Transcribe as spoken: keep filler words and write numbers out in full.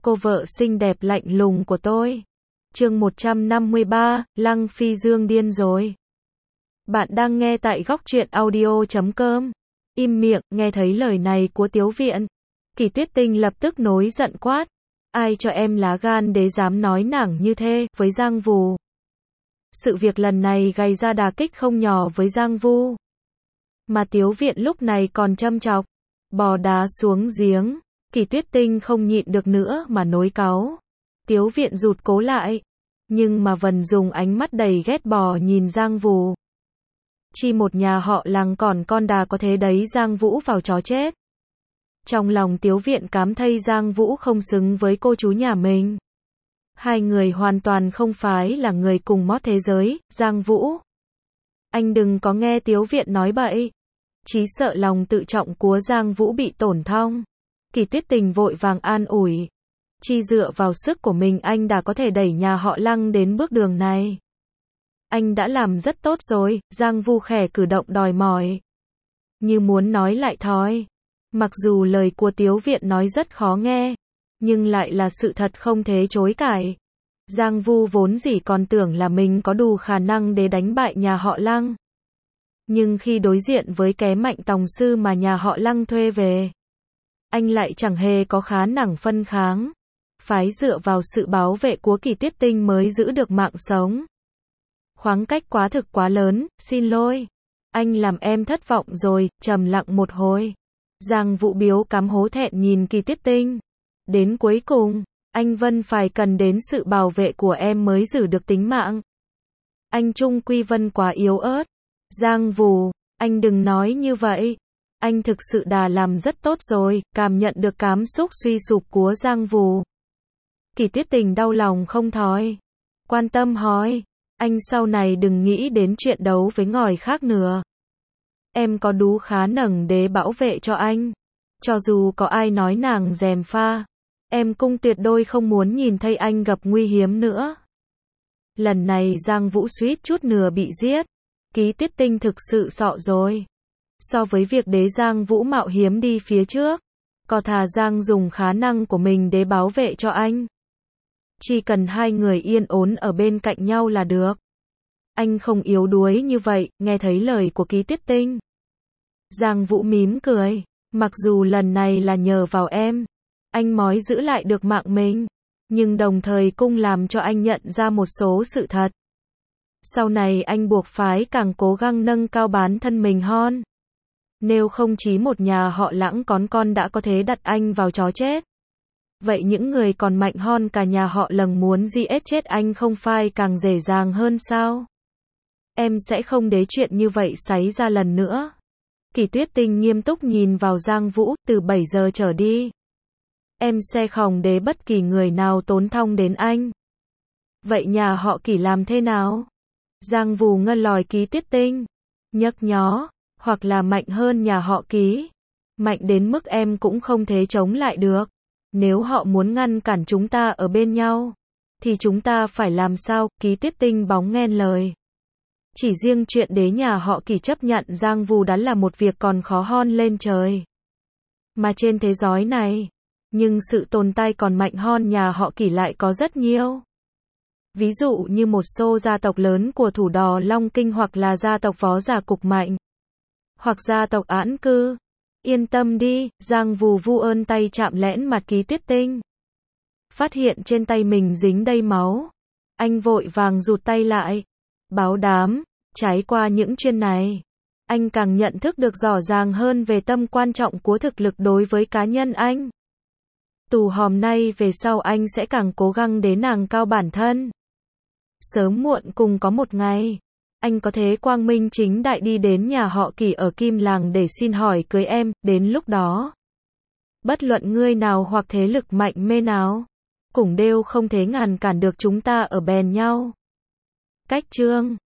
cô vợ xinh đẹp lạnh lùng của tôi. Chương một trăm năm mươi ba, Lăng Phi Dương điên rồi. Bạn đang nghe tại góc truyện audio chấm com. Im miệng, nghe thấy lời này của Tiếu Viện. Kỳ Tuyết Tinh lập tức nổi giận quát. Ai cho em lá gan để dám nói nảng như thế, với Giang Vù. Sự việc lần này gây ra đả kích không nhỏ với Giang Vu. Mà Tiếu Viện lúc này còn châm chọc. Bò đá xuống giếng. Kỳ Tuyết Tinh không nhịn được nữa mà nối cáu. Tiếu Viện rụt cố lại. Nhưng mà vẫn dùng ánh mắt đầy ghét bỏ nhìn Giang Vù. Chi một nhà họ Lăng còn con đà có thế đấy, Giang Vũ vào chó chết. Trong lòng Tiếu Viện cảm thấy Giang Vũ không xứng với cô chú nhà mình. Hai người hoàn toàn không phải là người cùng mót thế giới. Giang Vũ, anh đừng có nghe Tiếu Viện nói bậy. Chí sợ lòng tự trọng của Giang Vũ bị tổn thương. Kỳ Tuyết Tình vội vàng an ủi. Chi dựa vào sức của mình anh đã có thể đẩy nhà họ Lăng đến bước đường này. Anh đã làm rất tốt rồi. Giang Vu khẽ cử động đòi mỏi. Như muốn nói lại thôi. Mặc dù lời của Tiếu Viện nói rất khó nghe, nhưng lại là sự thật không thể chối cãi. Giang Vu vốn dĩ còn tưởng là mình có đủ khả năng để đánh bại nhà họ Lăng. Nhưng khi đối diện với cái Mạnh Tòng Sư mà nhà họ Lăng thuê về, anh lại chẳng hề có khả năng phân kháng. Phải dựa vào sự bảo vệ của Kỳ Tuyết Tinh mới giữ được mạng sống. Khoảng cách quá thực quá lớn, xin lỗi. Anh làm em thất vọng rồi. Trầm lặng một hồi. Giang Vũ biếu cắm hố thẹn nhìn Kỳ Tuyết Tinh. Đến cuối cùng, anh Vân phải cần đến sự bảo vệ của em mới giữ được tính mạng. Anh Trung Quy Vân quá yếu ớt. Giang Vũ, anh đừng nói như vậy. Anh thực sự đã làm rất tốt rồi. Cảm nhận được cảm xúc suy sụp của Giang Vũ. Kỳ Tuyết Tình đau lòng không thôi. Quan tâm hỏi. Anh sau này đừng nghĩ đến chuyện đấu với ngòi khác nữa. Em có đủ khả năng để bảo vệ cho anh. Cho dù có ai nói nàng gièm pha, em cũng tuyệt đối không muốn nhìn thấy anh gặp nguy hiểm nữa. Lần này Giang Vũ suýt chút nữa bị giết. Kỳ Tuyết Tinh thực sự sợ rồi. So với việc để Giang Vũ mạo hiểm đi phía trước, có thà Giang dùng khả năng của mình để bảo vệ cho anh. Chỉ cần hai người yên ổn ở bên cạnh nhau là được. Anh không yếu đuối như vậy. Nghe thấy lời của Kỳ Tuyết Tinh, Giang Vũ mím cười. Mặc dù lần này là nhờ vào em, anh mới giữ lại được mạng mình, nhưng đồng thời cũng làm cho anh nhận ra một số sự thật. Sau này anh buộc phải càng cố gắng nâng cao bản thân mình hơn. Nếu không chỉ một nhà họ Lăng con con đã có thể đặt anh vào chó chết, vậy những người còn mạnh hơn cả nhà họ Lăng muốn giết chết anh không phải càng dễ dàng hơn sao? Em sẽ không để chuyện như vậy xảy ra lần nữa. Kỳ Tuyết Tinh nghiêm túc nhìn vào Giang Vũ. Từ bảy giờ trở đi, em sẽ không để bất kỳ người nào tổn thương đến anh. Vậy nhà họ Kỳ làm thế nào? Giang Vũ ngân lòi Kỳ Tuyết Tinh. Nhắc nhó, hoặc là mạnh hơn nhà họ Kỳ. Mạnh đến mức em cũng không thể chống lại được. Nếu họ muốn ngăn cản chúng ta ở bên nhau, thì chúng ta phải làm sao? Kỳ Tuyết Tinh bóng nghênh lời. Chỉ riêng chuyện đế nhà họ Kỳ chấp nhận Giang Vũ đã là một việc còn khó hơn lên trời. Mà trên thế giới này, nhưng sự tồn tại còn mạnh hơn nhà họ Kỳ lại có rất nhiều. Ví dụ như một số gia tộc lớn của thủ đô Long Kinh, hoặc là gia tộc Võ Giả Cục Mạnh, hoặc gia tộc Án Cư. Yên tâm đi. Giang Vũ vu ơn tay chạm lén mặt Kỳ Tuyết Tinh. Phát hiện trên tay mình dính đầy máu, anh vội vàng rụt tay lại. Báo đám, trải qua những chuyện này, anh càng nhận thức được rõ ràng hơn về tầm quan trọng của thực lực đối với cá nhân anh. Từ hôm nay về sau anh sẽ càng cố gắng để nâng cao bản thân. Sớm muộn cùng có một ngày, anh có thể quang minh chính đại đi đến nhà họ Kỳ ở Kim Làng để xin hỏi cưới em. Đến lúc đó, bất luận người nào hoặc thế lực mạnh mẽ nào, cũng đều không thể ngăn cản được chúng ta ở bên nhau. Cách chương